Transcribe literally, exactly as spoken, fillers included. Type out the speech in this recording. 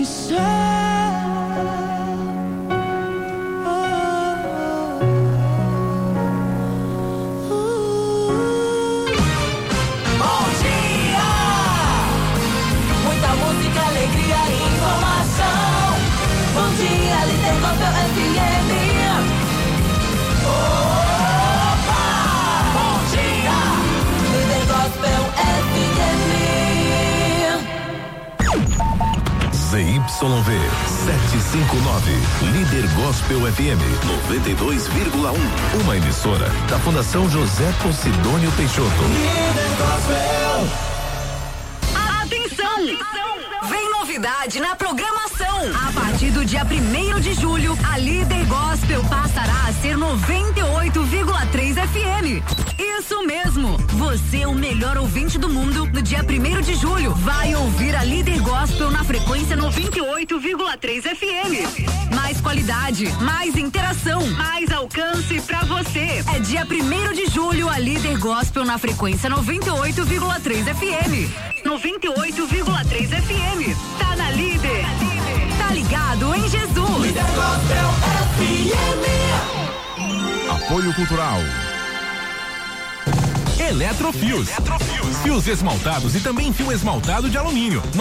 Z Y V sete cinco nove, Líder Gospel F M noventa e dois vírgula um, uma emissora da Fundação José Posidônio Peixoto. Líder Gospel. Atenção! Atenção! Vem novidade na programação. A partir do dia primeiro de julho, a Líder Gospel passará a ser noventa e oito vírgula três F M. Isso mesmo! Você é o melhor ouvinte do mundo no dia primeiro de julho. Vai ouvir a Líder Gospel na frequência noventa e oito vírgula três F M. Mais qualidade, mais interação, mais alcance pra você. É dia primeiro de julho, a Líder Gospel na frequência noventa e oito vírgula três F M. noventa e oito vírgula três F M. Tá na Líder. Tá ligado em Jesus. Líder Gospel F M. Apoio Cultural. Eletrofios. Eletrofios. Fios esmaltados e também fio esmaltado de alumínio.